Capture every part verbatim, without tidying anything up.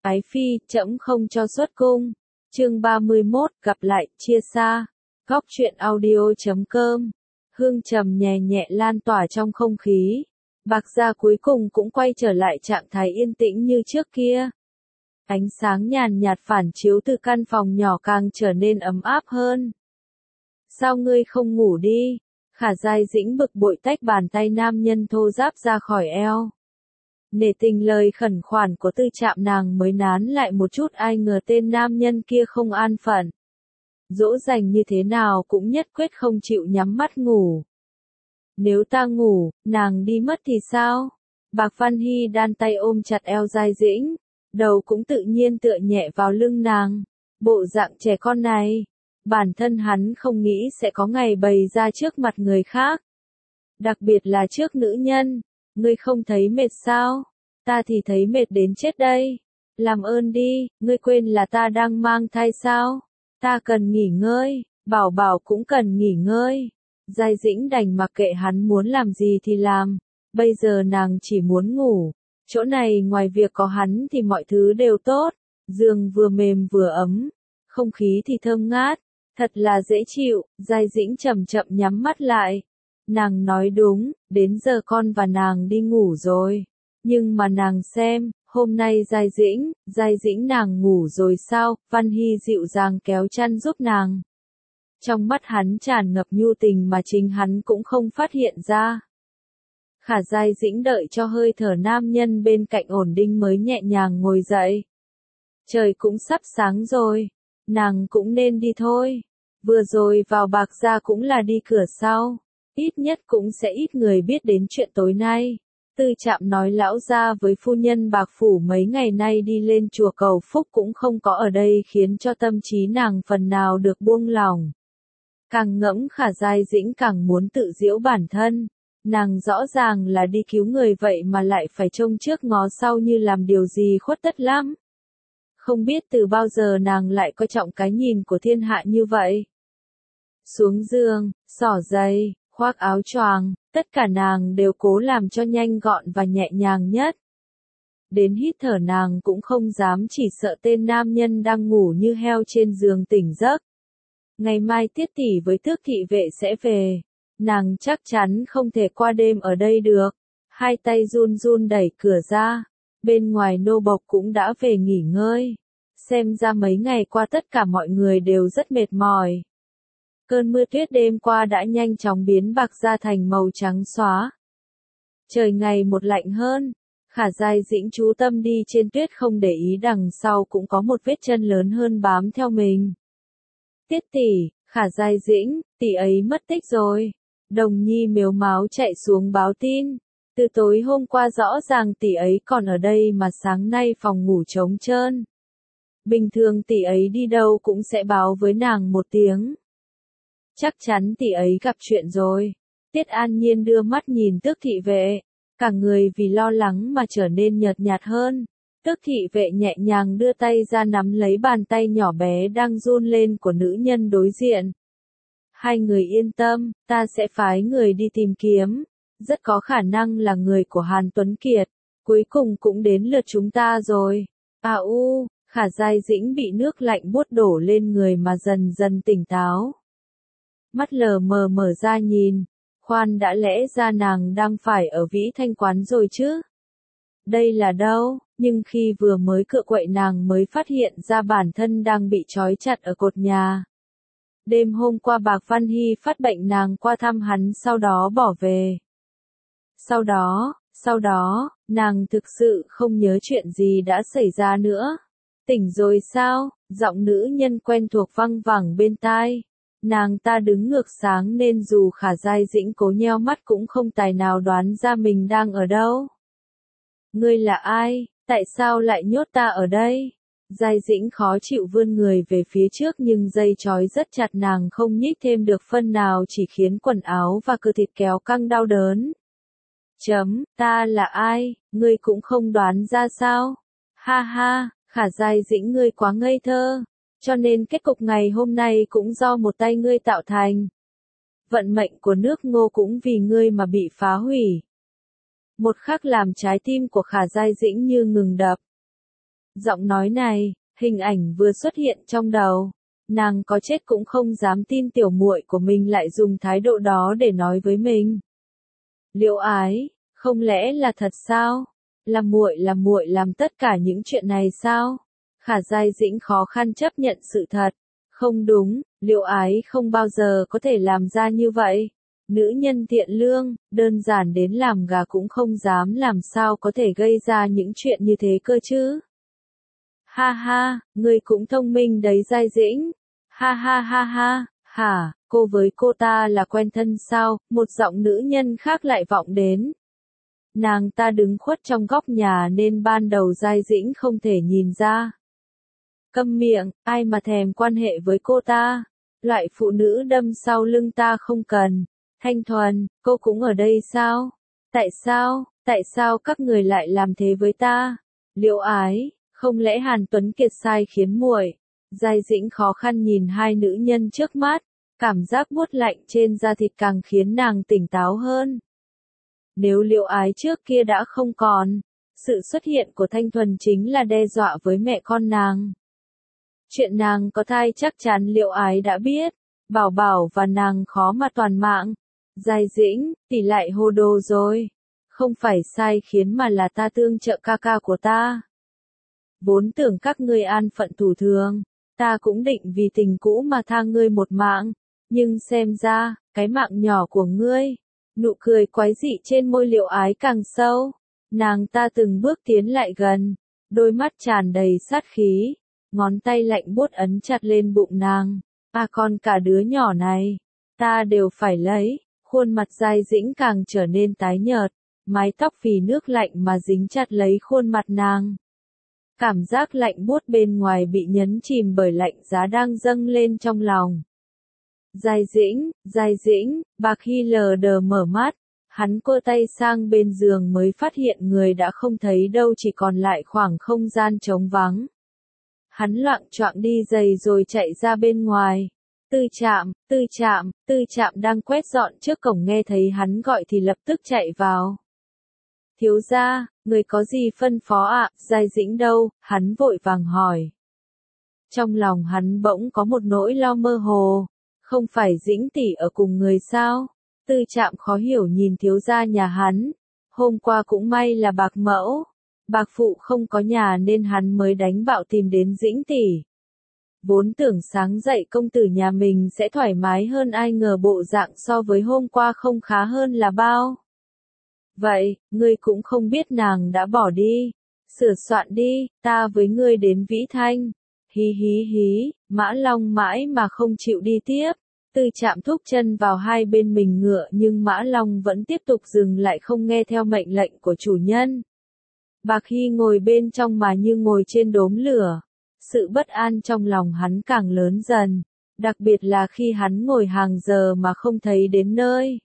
Ái phi, trẫm không cho xuất cung. Chương ba mươi mốt, gặp lại, chia xa. Góc truyện audio chấm com. Hương trầm nhẹ nhẹ lan tỏa trong không khí. Bạc Gia cuối cùng cũng quay trở lại trạng thái yên tĩnh như trước kia. Ánh sáng nhàn nhạt phản chiếu từ căn phòng nhỏ càng trở nên ấm áp hơn. Sao ngươi không ngủ đi? Khả Giai Dĩnh bực bội tách bàn tay nam nhân thô ráp ra khỏi eo. Nể tình lời khẩn khoản của Tư Trạm nàng mới nán lại một chút, ai ngờ tên nam nhân kia không an phận. Dỗ dành như thế nào cũng nhất quyết không chịu nhắm mắt ngủ. Nếu ta ngủ, nàng đi mất thì sao? Bạc Văn Hy đan tay ôm chặt eo Giai Dĩnh, đầu cũng tự nhiên tựa nhẹ vào lưng nàng. Bộ dạng trẻ con này, bản thân hắn không nghĩ sẽ có ngày bày ra trước mặt người khác. Đặc biệt là trước nữ nhân. Ngươi không thấy mệt sao? Ta thì thấy mệt đến chết đây. Làm ơn đi, ngươi quên là ta đang mang thai sao? Ta cần nghỉ ngơi, Bảo Bảo cũng cần nghỉ ngơi. Giai Dĩnh đành mặc kệ hắn muốn làm gì thì làm. Bây giờ nàng chỉ muốn ngủ. Chỗ này ngoài việc có hắn thì mọi thứ đều tốt. Giường vừa mềm vừa ấm. Không khí thì thơm ngát. Thật là dễ chịu. Giai Dĩnh chậm chậm nhắm mắt lại. Nàng nói đúng, đến giờ con và nàng đi ngủ rồi. Nhưng mà nàng xem, hôm nay Giai Dĩnh, Giai Dĩnh nàng ngủ rồi sao? Văn Hy dịu dàng kéo chăn giúp nàng. Trong mắt hắn tràn ngập nhu tình mà chính hắn cũng không phát hiện ra. Khả Giai Dĩnh đợi cho hơi thở nam nhân bên cạnh ổn định mới nhẹ nhàng ngồi dậy. Trời cũng sắp sáng rồi, nàng cũng nên đi thôi. Vừa rồi vào Bạc Gia cũng là đi cửa sau. Ít nhất cũng sẽ ít người biết đến chuyện tối nay. Tư Trạm nói lão gia với phu nhân Bạc Phủ mấy ngày nay đi lên chùa cầu phúc cũng không có ở đây, khiến cho tâm trí nàng phần nào được buông lỏng. Càng ngẫm Khả Giai Dĩnh càng muốn tự giễu bản thân. Nàng rõ ràng là đi cứu người vậy mà lại phải trông trước ngó sau như làm điều gì khuất tất lắm. Không biết từ bao giờ nàng lại coi trọng cái nhìn của thiên hạ như vậy. Xuống giường, xỏ giày, khoác áo choàng, tất cả nàng đều cố làm cho nhanh gọn và nhẹ nhàng nhất. Đến hít thở nàng cũng không dám, chỉ sợ tên nam nhân đang ngủ như heo trên giường tỉnh giấc. Ngày mai Tiết tỷ với Tước thị vệ sẽ về. Nàng chắc chắn không thể qua đêm ở đây được. Hai tay run run đẩy cửa ra. Bên ngoài nô bộc cũng đã về nghỉ ngơi. Xem ra mấy ngày qua tất cả mọi người đều rất mệt mỏi. Cơn mưa tuyết đêm qua đã nhanh chóng biến Bạc Gia thành màu trắng xóa. Trời ngày một lạnh hơn. Khả Giai Dĩnh chú tâm đi trên tuyết, không để ý đằng sau cũng có một vết chân lớn hơn bám theo mình. Tiết tỷ, Khả Giai Dĩnh, tỷ ấy mất tích rồi. Đồng Nhi mếu máo chạy xuống báo tin. Từ tối hôm qua rõ ràng tỷ ấy còn ở đây mà sáng nay phòng ngủ trống trơn. Bình thường tỷ ấy đi đâu cũng sẽ báo với nàng một tiếng. Chắc chắn tỷ ấy gặp chuyện rồi. Tiết An Nhiên đưa mắt nhìn Tước thị vệ. Cả người vì lo lắng mà trở nên nhợt nhạt hơn. Tước thị vệ nhẹ nhàng đưa tay ra nắm lấy bàn tay nhỏ bé đang run lên của nữ nhân đối diện. Hai người yên tâm, ta sẽ phái người đi tìm kiếm. Rất có khả năng là người của Hàn Tuấn Kiệt. Cuối cùng cũng đến lượt chúng ta rồi. À u, Khả Giai Dĩnh bị nước lạnh buốt đổ lên người mà dần dần tỉnh táo. Mắt lờ mờ mở ra nhìn, khoan đã lẽ ra nàng đang phải ở Vĩ Thanh quán rồi chứ. Đây là đâu, nhưng khi vừa mới cựa quậy nàng mới phát hiện ra bản thân đang bị trói chặt ở cột nhà. Đêm hôm qua Bạc Văn Hy phát bệnh nàng qua thăm hắn sau đó bỏ về. Sau đó, sau đó, nàng thực sự không nhớ chuyện gì đã xảy ra nữa. Tỉnh rồi sao? Giọng nữ nhân quen thuộc văng vẳng bên tai. Nàng ta đứng ngược sáng nên dù Khả Giai Dĩnh cố nheo mắt cũng không tài nào đoán ra mình đang ở đâu. Ngươi là ai? Tại sao lại nhốt ta ở đây? Giai Dĩnh khó chịu vươn người về phía trước nhưng dây trói rất chặt, nàng không nhích thêm được phân nào, chỉ khiến quần áo và cơ thịt kéo căng đau đớn. Chấm, ta là ai? Ngươi cũng không đoán ra sao? Ha ha, Khả Giai Dĩnh ngươi quá ngây thơ. Cho nên kết cục ngày hôm nay cũng do một tay ngươi tạo thành. Vận mệnh của nước Ngô cũng vì ngươi mà bị phá hủy. Một khắc làm trái tim của Khả Giai Dĩnh như ngừng đập. Giọng nói này, hình ảnh vừa xuất hiện trong đầu. Nàng có chết cũng không dám tin tiểu muội của mình lại dùng thái độ đó để nói với mình. Liễu Ái, không lẽ là thật sao? Là muội là muội làm tất cả những chuyện này sao? Khả Giai Dĩnh khó khăn chấp nhận sự thật. Không đúng, Liễu Ái không bao giờ có thể làm ra như vậy. Nữ nhân thiện lương, đơn giản đến làm gà cũng không dám, làm sao có thể gây ra những chuyện như thế cơ chứ? Ha ha, ngươi cũng thông minh đấy Giai Dĩnh. Ha ha ha ha, hả, cô với cô ta là quen thân sao? Một giọng nữ nhân khác lại vọng đến. Nàng ta đứng khuất trong góc nhà nên ban đầu Giai Dĩnh không thể nhìn ra. Câm miệng, ai mà thèm quan hệ với cô ta? Loại phụ nữ đâm sau lưng ta không cần. Thanh Thuần, cô cũng ở đây sao? Tại sao, tại sao các người lại làm thế với ta? Liễu Ái, không lẽ Hàn Tuấn Kiệt sai khiến muội? Giai Dĩnh khó khăn nhìn hai nữ nhân trước mắt, cảm giác buốt lạnh trên da thịt càng khiến nàng tỉnh táo hơn. Nếu Liễu Ái trước kia đã không còn, sự xuất hiện của Thanh Thuần chính là đe dọa với mẹ con nàng. Chuyện nàng có thai chắc chắn Liễu Ái đã biết, Bảo Bảo và nàng khó mà toàn mạng. Giai Dĩnh, tỷ lại hồ đồ rồi. Không phải sai khiến mà là ta tương trợ ca ca của ta. Vốn tưởng các ngươi an phận thủ thường, ta cũng định vì tình cũ mà tha ngươi một mạng, nhưng xem ra, cái mạng nhỏ của ngươi, nụ cười quái dị trên môi Liễu Ái càng sâu. Nàng ta từng bước tiến lại gần, đôi mắt tràn đầy sát khí, ngón tay lạnh buốt ấn chặt lên bụng nàng. À con cả đứa nhỏ này, ta đều phải lấy. Khuôn mặt Giai Dĩnh càng trở nên tái nhợt, mái tóc phì nước lạnh mà dính chặt lấy khuôn mặt nàng. Cảm giác lạnh buốt bên ngoài bị nhấn chìm bởi lạnh giá đang dâng lên trong lòng. Giai Dĩnh, Giai Dĩnh, Bạc Hy lờ đờ mở mắt, hắn cua tay sang bên giường mới phát hiện người đã không thấy đâu, chỉ còn lại khoảng không gian trống vắng. Hắn loạng choạng đi giày rồi chạy ra bên ngoài. Tư Trạm, Tư Trạm, Tư Trạm đang quét dọn trước cổng nghe thấy hắn gọi thì lập tức chạy vào. Thiếu gia, người có gì phân phó ạ? À? Giai Dĩnh đâu? Hắn vội vàng hỏi. Trong lòng hắn bỗng có một nỗi lo mơ hồ. Không phải Dĩnh tỷ ở cùng người sao? Tư Trạm khó hiểu nhìn thiếu gia nhà hắn. Hôm qua cũng may là Bạc mẫu, Bạc phụ không có nhà nên hắn mới đánh bạo tìm đến Dĩnh tỷ. Vốn tưởng sáng dậy công tử nhà mình sẽ thoải mái hơn, ai ngờ bộ dạng so với hôm qua không khá hơn là bao. Vậy, ngươi cũng không biết nàng đã bỏ đi. Sửa soạn đi, ta với ngươi đến Vĩ Thanh. Hí hí hí, Mã Long mãi mà không chịu đi tiếp. Tư Trạm thúc chân vào hai bên mình ngựa nhưng Mã Long vẫn tiếp tục dừng lại, không nghe theo mệnh lệnh của chủ nhân. Bạc Hy ngồi bên trong mà như ngồi trên đốm lửa. Sự bất an trong lòng hắn càng lớn dần, đặc biệt là khi hắn ngồi hàng giờ mà không thấy đến nơi.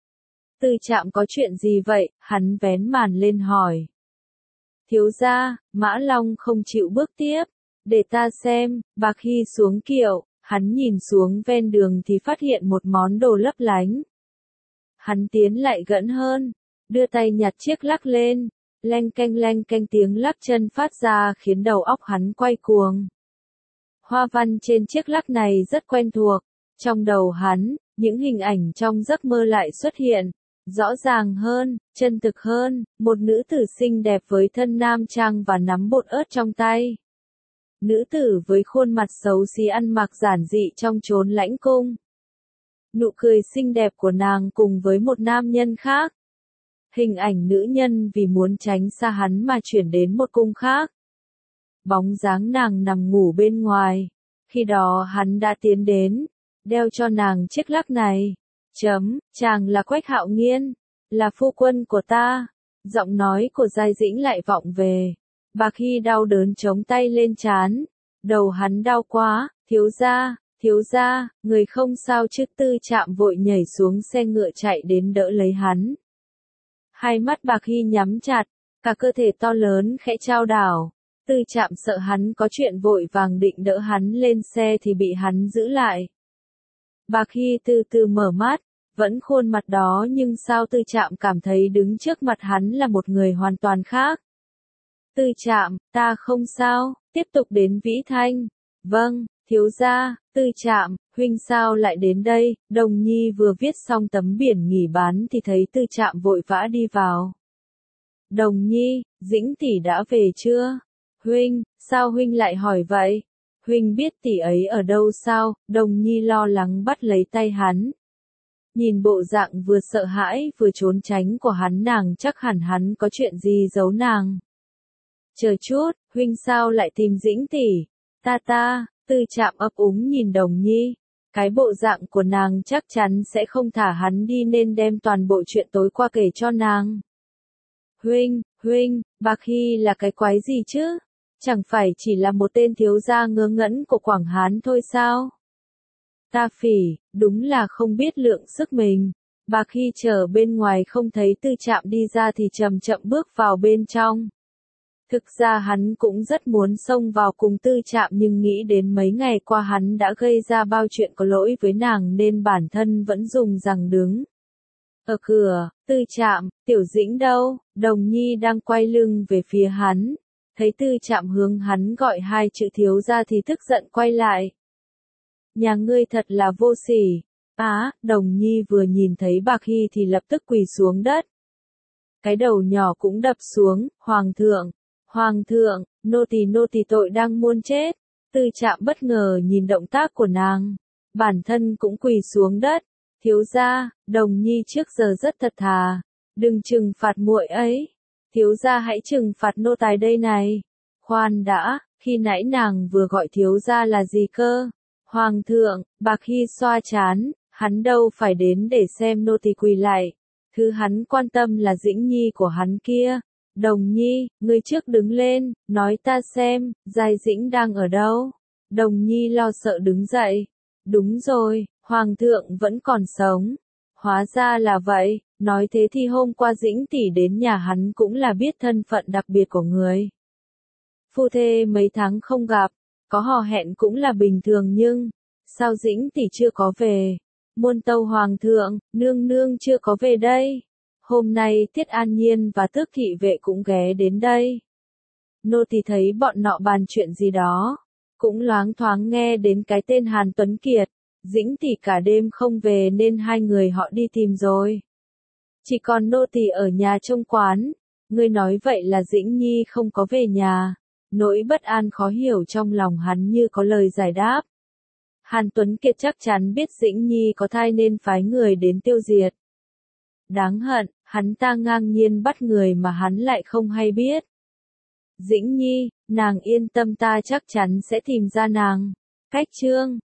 Tư Trạm có chuyện gì vậy? Hắn vén màn lên hỏi. Thiếu gia, Mã Long không chịu bước tiếp. Để ta xem. Bạc Hy xuống kiệu, hắn nhìn xuống ven đường thì phát hiện một món đồ lấp lánh. Hắn tiến lại gần hơn, đưa tay nhặt chiếc lắc lên. Leng keng leng keng tiếng lắc chân phát ra khiến đầu óc hắn quay cuồng. Hoa văn trên chiếc lắc này rất quen thuộc. Trong đầu hắn, những hình ảnh trong giấc mơ lại xuất hiện. Rõ ràng hơn, chân thực hơn, một nữ tử xinh đẹp với thân nam trang và nắm bột ớt trong tay. Nữ tử với khuôn mặt xấu xí ăn mặc giản dị trong chốn lãnh cung. Nụ cười xinh đẹp của nàng cùng với một nam nhân khác. Hình ảnh nữ nhân vì muốn tránh xa hắn mà chuyển đến một cung khác. Bóng dáng nàng nằm ngủ bên ngoài. Khi đó hắn đã tiến đến, đeo cho nàng chiếc lắc này. Chấm, chàng là Quách Hạo Nghiên, là phu quân của ta. Giọng nói của Giai Dĩnh lại vọng về. Bạc Hy đau đớn chống tay lên trán. Đầu hắn đau quá, thiếu gia, thiếu gia, người không sao chứ? Tư Trạm vội nhảy xuống xe ngựa chạy đến đỡ lấy hắn. Hai mắt Bạc Hy nhắm chặt, cả cơ thể to lớn khẽ chao đảo. Tư Trạm sợ hắn có chuyện vội vàng định đỡ hắn lên xe thì bị hắn giữ lại. Bạc Hy từ từ mở mắt, vẫn khuôn mặt đó nhưng sao Tư Trạm cảm thấy đứng trước mặt hắn là một người hoàn toàn khác. Tư Trạm, ta không sao, tiếp tục đến Vĩ Thanh. Vâng, thiếu gia. Tư Trạm, huynh sao lại đến đây? Đồng Nhi vừa viết xong tấm biển nghỉ bán thì thấy Tư Trạm vội vã đi vào. Đồng Nhi, Dĩnh tỷ đã về chưa? Huynh, sao huynh lại hỏi vậy? Huynh biết tỷ ấy ở đâu sao? Đồng Nhi lo lắng bắt lấy tay hắn. Nhìn bộ dạng vừa sợ hãi vừa trốn tránh của hắn, nàng chắc hẳn hắn có chuyện gì giấu nàng. Chờ chút, huynh sao lại tìm Dĩnh tỷ? Ta ta, Tư Trạm ấp úng nhìn Đồng Nhi. Cái bộ dạng của nàng chắc chắn sẽ không thả hắn đi nên đem toàn bộ chuyện tối qua kể cho nàng. Huynh, huynh, Bạc Hy là cái quái gì chứ? Chẳng phải chỉ là một tên thiếu gia ngớ ngẩn của Quảng Hán thôi sao? Ta Phỉ, đúng là không biết lượng sức mình. Bạc Hy chờ bên ngoài không thấy Tư Trạm đi ra thì chậm chậm bước vào bên trong. Thực ra hắn cũng rất muốn xông vào cùng Tư Trạm nhưng nghĩ đến mấy ngày qua hắn đã gây ra bao chuyện có lỗi với nàng nên bản thân vẫn dùng rằng đứng. Ở cửa, Tư Trạm, Tiểu Dĩnh đâu? Đồng Nhi đang quay lưng về phía hắn. Thấy Tư Trạm hướng hắn gọi hai chữ thiếu gia thì tức giận quay lại. Nhà ngươi thật là vô sỉ. Á, Đồng Nhi vừa nhìn thấy Bạc Hy thì lập tức quỳ xuống đất. Cái đầu nhỏ cũng đập xuống. Hoàng thượng, Hoàng thượng, nô tỳ nô tỳ tội đang muôn chết. Tư Trạm bất ngờ nhìn động tác của nàng. Bản thân cũng quỳ xuống đất. Thiếu gia, Đồng Nhi trước giờ rất thật thà. Đừng trừng phạt muội ấy. Thiếu gia hãy trừng phạt nô tài đây này. Khoan đã, khi nãy nàng vừa gọi thiếu gia là gì cơ? Hoàng thượng, Bạc Hy xoa chán, hắn đâu phải đến để xem nô tỳ quỳ lại. Thứ hắn quan tâm là Dĩnh Nhi của hắn kia. Đồng Nhi, ngươi trước đứng lên, nói ta xem, Giai Dĩnh đang ở đâu? Đồng Nhi lo sợ đứng dậy. Đúng rồi, Hoàng thượng vẫn còn sống. Hóa ra là vậy, nói thế thì hôm qua Dĩnh tỷ đến nhà hắn cũng là biết thân phận đặc biệt của người. Phu thê mấy tháng không gặp, có hò hẹn cũng là bình thường nhưng, sao Dĩnh tỷ chưa có về? Muôn tâu Hoàng thượng, nương nương chưa có về đây. Hôm nay Tiết An Nhiên và Tước thị vệ cũng ghé đến đây. Nô tỳ thấy bọn nọ bàn chuyện gì đó, cũng loáng thoáng nghe đến cái tên Hàn Tuấn Kiệt. Dĩnh tỷ cả đêm không về nên hai người họ đi tìm rồi. Chỉ còn nô tỳ ở nhà trông quán. Ngươi nói vậy là Dĩnh Nhi không có về nhà. Nỗi bất an khó hiểu trong lòng hắn như có lời giải đáp. Hàn Tuấn Kiệt chắc chắn biết Dĩnh Nhi có thai nên phái người đến tiêu diệt. Đáng hận, hắn ta ngang nhiên bắt người mà hắn lại không hay biết. Dĩnh Nhi, nàng yên tâm ta chắc chắn sẽ tìm ra nàng. Cách chương